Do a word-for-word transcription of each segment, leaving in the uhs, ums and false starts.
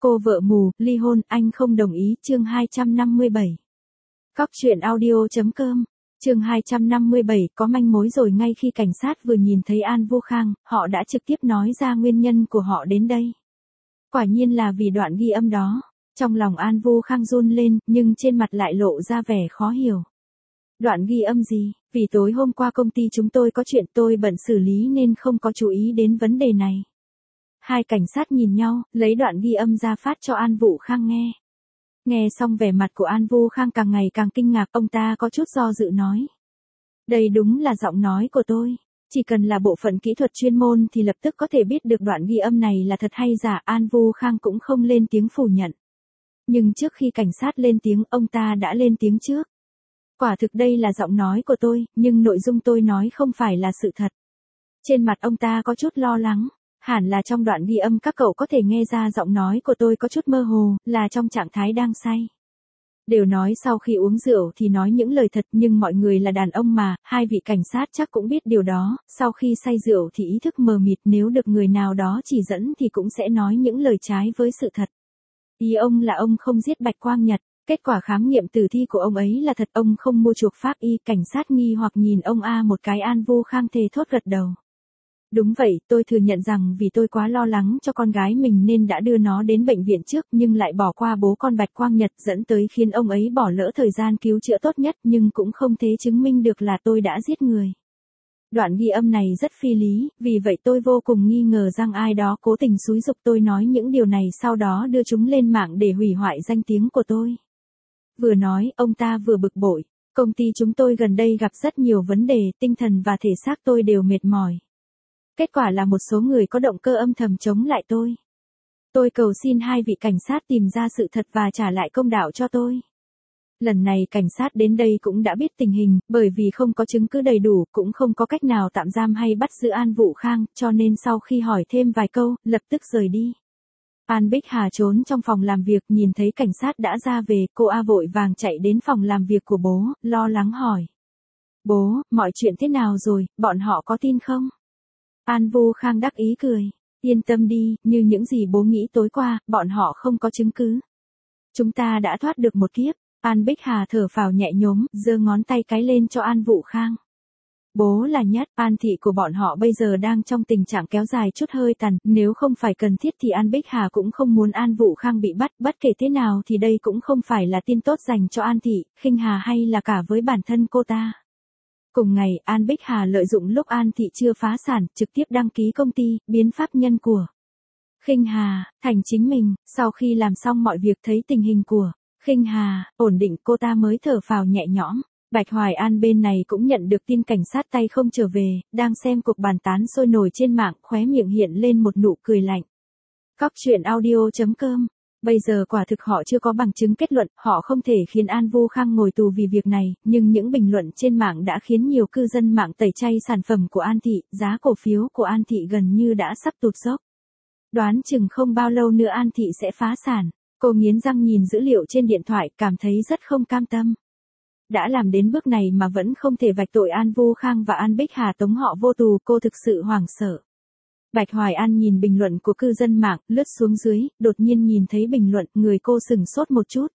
Cô vợ mù, ly hôn, anh không đồng ý, chương hai trăm năm mươi bảy. Cóc truyện audio.com, chương hai trăm năm mươi bảy, có manh mối rồi. Ngay khi cảnh sát vừa nhìn thấy An Vu Khang, họ đã trực tiếp nói ra nguyên nhân của họ đến đây. Quả nhiên là vì đoạn ghi âm đó. Trong lòng An Vu Khang run lên, nhưng trên mặt lại lộ ra vẻ khó hiểu. Đoạn ghi âm gì? Vì tối hôm qua công ty chúng tôi có chuyện, tôi bận xử lý nên không có chú ý đến vấn đề này. Hai cảnh sát nhìn nhau, lấy đoạn ghi âm ra phát cho An Vu Khang nghe. Nghe xong vẻ mặt của An Vu Khang càng ngày càng kinh ngạc, ông ta có chút do dự nói. Đây đúng là giọng nói của tôi. Chỉ cần là bộ phận kỹ thuật chuyên môn thì lập tức có thể biết được đoạn ghi âm này là thật hay giả. An Vu Khang cũng không lên tiếng phủ nhận. Nhưng trước khi cảnh sát lên tiếng, ông ta đã lên tiếng trước. Quả thực đây là giọng nói của tôi, nhưng nội dung tôi nói không phải là sự thật. Trên mặt ông ta có chút lo lắng. Hẳn là trong đoạn ghi âm các cậu có thể nghe ra giọng nói của tôi có chút mơ hồ, là trong trạng thái đang say. Đều nói sau khi uống rượu thì nói những lời thật, nhưng mọi người là đàn ông mà, hai vị cảnh sát chắc cũng biết điều đó, sau khi say rượu thì ý thức mờ mịt, nếu được người nào đó chỉ dẫn thì cũng sẽ nói những lời trái với sự thật. Ý ông là ông không giết Bạch Quang Nhật, kết quả khám nghiệm tử thi của ông ấy là thật, ông không mua chuộc pháp y. Cảnh sát nghi hoặc nhìn ông A một cái. An Vu Khang thề thốt gật đầu. Đúng vậy, tôi thừa nhận rằng vì tôi quá lo lắng cho con gái mình nên đã đưa nó đến bệnh viện trước, nhưng lại bỏ qua bố con Bạch Quang Nhật, dẫn tới khiến ông ấy bỏ lỡ thời gian cứu chữa tốt nhất, nhưng cũng không thể chứng minh được là tôi đã giết người. Đoạn ghi âm này rất phi lý, vì vậy tôi vô cùng nghi ngờ rằng ai đó cố tình xúi giục tôi nói những điều này, sau đó đưa chúng lên mạng để hủy hoại danh tiếng của tôi. Vừa nói, ông ta vừa bực bội. Công ty chúng tôi gần đây gặp rất nhiều vấn đề, tinh thần và thể xác tôi đều mệt mỏi. Kết quả là một số người có động cơ âm thầm chống lại tôi. Tôi cầu xin hai vị cảnh sát tìm ra sự thật và trả lại công đạo cho tôi. Lần này cảnh sát đến đây cũng đã biết tình hình, bởi vì không có chứng cứ đầy đủ, cũng không có cách nào tạm giam hay bắt giữ An Vu Khang, cho nên sau khi hỏi thêm vài câu, lập tức rời đi. An Bích Hà trốn trong phòng làm việc, nhìn thấy cảnh sát đã ra về, cô A vội vàng chạy đến phòng làm việc của bố, lo lắng hỏi. Bố, mọi chuyện thế nào rồi, bọn họ có tin không? An Vu Khang đắc ý cười. Yên tâm đi, như những gì bố nghĩ tối qua, bọn họ không có chứng cứ. Chúng ta đã thoát được một kiếp. An Bích Hà thở phào nhẹ nhõm, giơ ngón tay cái lên cho An Vu Khang. Bố là nhất, An thị của bọn họ bây giờ đang trong tình trạng kéo dài chút hơi tàn, nếu không phải cần thiết thì An Bích Hà cũng không muốn An Vu Khang bị bắt, bất kể thế nào thì đây cũng không phải là tin tốt dành cho An thị, Khinh Hà hay là cả với bản thân cô ta. Cùng ngày, An Bích Hà lợi dụng lúc An thị chưa phá sản, trực tiếp đăng ký công ty, biến pháp nhân của Khinh Hà thành chính mình. Sau khi làm xong mọi việc, thấy tình hình của Khinh Hà ổn định, cô ta mới thở phào nhẹ nhõm. Bạch Hoài An bên này cũng nhận được tin cảnh sát tay không trở về, đang xem cuộc bàn tán sôi nổi trên mạng, khóe miệng hiện lên một nụ cười lạnh. Cóc truyện audio.com. Bây giờ quả thực họ chưa có bằng chứng kết luận, họ không thể khiến An Vu Khang ngồi tù vì việc này, nhưng những bình luận trên mạng đã khiến nhiều cư dân mạng tẩy chay sản phẩm của An thị, giá cổ phiếu của An thị gần như đã sắp tụt dốc. Đoán chừng không bao lâu nữa An thị sẽ phá sản. Cô nghiến răng nhìn dữ liệu trên điện thoại, cảm thấy rất không cam tâm. Đã làm đến bước này mà vẫn không thể vạch tội An Vu Khang và An Bích Hà tống họ vô tù, cô thực sự hoảng sợ. Bạch Hoài An nhìn bình luận của cư dân mạng, lướt xuống dưới, đột nhiên nhìn thấy bình luận, người cô sừng sốt một chút.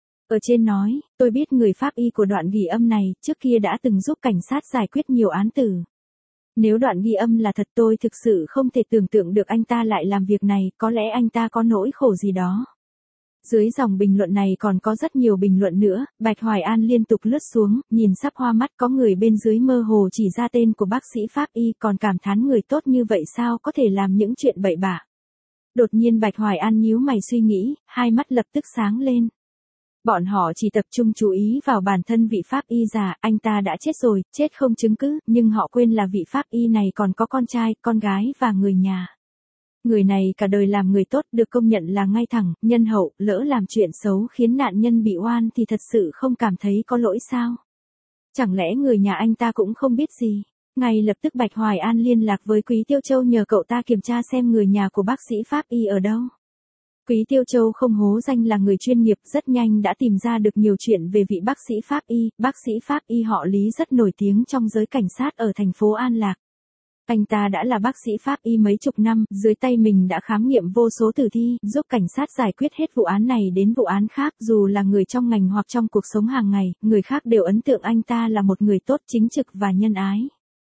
Ở trên nói, tôi biết người pháp y của đoạn ghi âm này, trước kia đã từng giúp cảnh sát giải quyết nhiều án tử. Nếu đoạn ghi âm là thật, tôi thực sự không thể tưởng tượng được anh ta lại làm việc này, có lẽ anh ta có nỗi khổ gì đó. Dưới dòng bình luận này còn có rất nhiều bình luận nữa, Bạch Hoài An liên tục lướt xuống, nhìn sắp hoa mắt, có người bên dưới mơ hồ chỉ ra tên của bác sĩ pháp y, còn cảm thán người tốt như vậy sao có thể làm những chuyện bậy bạ. Đột nhiên Bạch Hoài An nhíu mày suy nghĩ, hai mắt lập tức sáng lên. Bọn họ chỉ tập trung chú ý vào bản thân vị pháp y già, anh ta đã chết rồi, chết không chứng cứ, nhưng họ quên là vị pháp y này còn có con trai, con gái và người nhà. Người này cả đời làm người tốt, được công nhận là ngay thẳng, nhân hậu, lỡ làm chuyện xấu khiến nạn nhân bị oan thì thật sự không cảm thấy có lỗi sao? Chẳng lẽ người nhà anh ta cũng không biết gì? Ngay lập tức Bạch Hoài An liên lạc với Quý Tiêu Châu nhờ cậu ta kiểm tra xem người nhà của bác sĩ pháp y ở đâu. Quý Tiêu Châu không hố danh là người chuyên nghiệp, rất nhanh đã tìm ra được nhiều chuyện về vị bác sĩ pháp y, bác sĩ pháp y họ Lý rất nổi tiếng trong giới cảnh sát ở thành phố An Lạc. Anh ta đã là bác sĩ pháp y mấy chục năm, dưới tay mình đã khám nghiệm vô số tử thi, giúp cảnh sát giải quyết hết vụ án này đến vụ án khác, dù là người trong ngành hoặc trong cuộc sống hàng ngày, người khác đều ấn tượng anh ta là một người tốt, chính trực và nhân ái.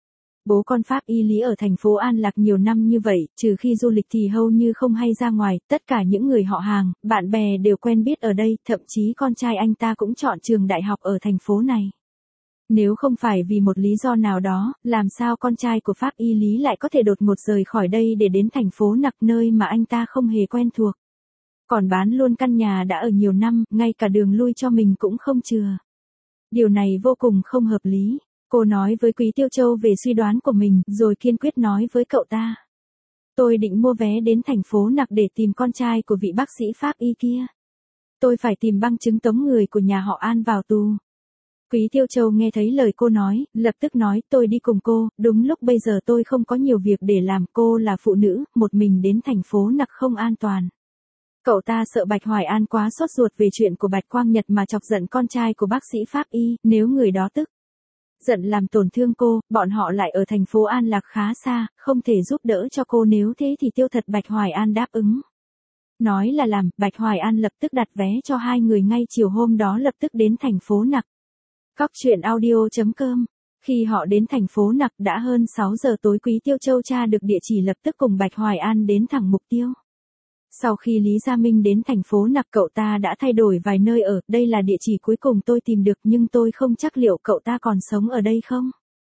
Bố con pháp y Lý ở thành phố An Lạc nhiều năm như vậy, trừ khi du lịch thì hầu như không hay ra ngoài, tất cả những người họ hàng, bạn bè đều quen biết ở đây, thậm chí con trai anh ta cũng chọn trường đại học ở thành phố này. Nếu không phải vì một lý do nào đó, làm sao con trai của pháp y Lý lại có thể đột ngột rời khỏi đây để đến thành phố Nặc, nơi mà anh ta không hề quen thuộc. Còn bán luôn căn nhà đã ở nhiều năm, ngay cả đường lui cho mình cũng không chừa. Điều này vô cùng không hợp lý. Cô nói với Quý Tiêu Châu về suy đoán của mình, rồi kiên quyết nói với cậu ta. Tôi định mua vé đến thành phố Nặc để tìm con trai của vị bác sĩ pháp y kia. Tôi phải tìm bằng chứng tống người của nhà họ An vào tù. Quý Tiêu Châu nghe thấy lời cô nói, lập tức nói tôi đi cùng cô, đúng lúc bây giờ tôi không có nhiều việc để làm, cô là phụ nữ, một mình đến thành phố Nặc không an toàn. Cậu ta sợ Bạch Hoài An quá sốt ruột về chuyện của Bạch Quang Nhật mà chọc giận con trai của bác sĩ pháp y, nếu người đó tức giận làm tổn thương cô, bọn họ lại ở thành phố An Lạc khá xa, không thể giúp đỡ cho cô, nếu thế thì tiêu thật. Bạch Hoài An đáp ứng. Nói là làm, Bạch Hoài An lập tức đặt vé cho hai người ngay chiều hôm đó, lập tức đến thành phố Nặc. Cóc truyện audio chấm com. Khi họ đến thành phố Nặc đã hơn sáu giờ tối, Quý Tiêu Châu tra được địa chỉ lập tức cùng Bạch Hoài An đến thẳng mục tiêu. Sau khi Lý Gia Minh đến thành phố Nặc, cậu ta đã thay đổi vài nơi ở, đây là địa chỉ cuối cùng tôi tìm được, nhưng tôi không chắc liệu cậu ta còn sống ở đây không.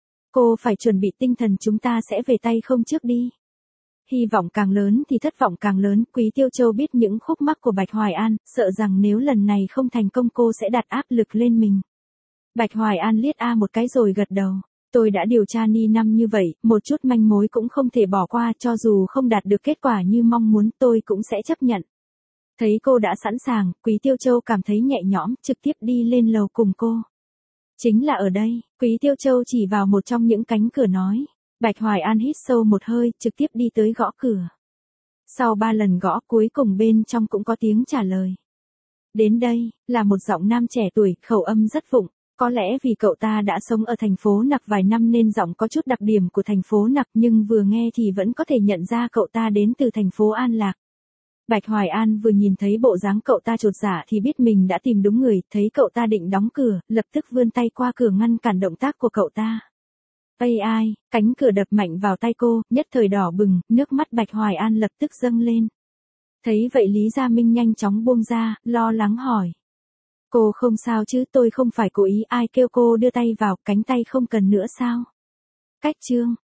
Cô phải chuẩn bị tinh thần, chúng ta sẽ về tay không trước đi. Hy vọng càng lớn thì thất vọng càng lớn, Quý Tiêu Châu biết những khúc mắc của Bạch Hoài An, sợ rằng nếu lần này không thành công cô sẽ đặt áp lực lên mình. Bạch Hoài An liếc A một cái rồi gật đầu. Tôi đã điều tra ni năm như vậy, một chút manh mối cũng không thể bỏ qua, cho dù không đạt được kết quả như mong muốn, tôi cũng sẽ chấp nhận. Thấy cô đã sẵn sàng, Quý Tiêu Châu cảm thấy nhẹ nhõm, trực tiếp đi lên lầu cùng cô. Chính là ở đây, Quý Tiêu Châu chỉ vào một trong những cánh cửa nói. Bạch Hoài An hít sâu một hơi, trực tiếp đi tới gõ cửa. Sau ba lần gõ, cuối cùng bên trong cũng có tiếng trả lời. Đến đây, là một giọng nam trẻ tuổi, khẩu âm rất vụng. Có lẽ vì cậu ta đã sống ở thành phố Nặc vài năm nên giọng có chút đặc điểm của thành phố Nặc, nhưng vừa nghe thì vẫn có thể nhận ra cậu ta đến từ thành phố An Lạc. Bạch Hoài An vừa nhìn thấy bộ dáng cậu ta chột dạ thì biết mình đã tìm đúng người, thấy cậu ta định đóng cửa, lập tức vươn tay qua cửa ngăn cản động tác của cậu ta. Ây ai, cánh cửa đập mạnh vào tay cô, nhất thời đỏ bừng, nước mắt Bạch Hoài An lập tức dâng lên. Thấy vậy Lý Gia Minh nhanh chóng buông ra, lo lắng hỏi. Cô không sao chứ, tôi không phải cố ý, ai kêu cô đưa tay vào, cánh tay không cần nữa sao? Cách chương.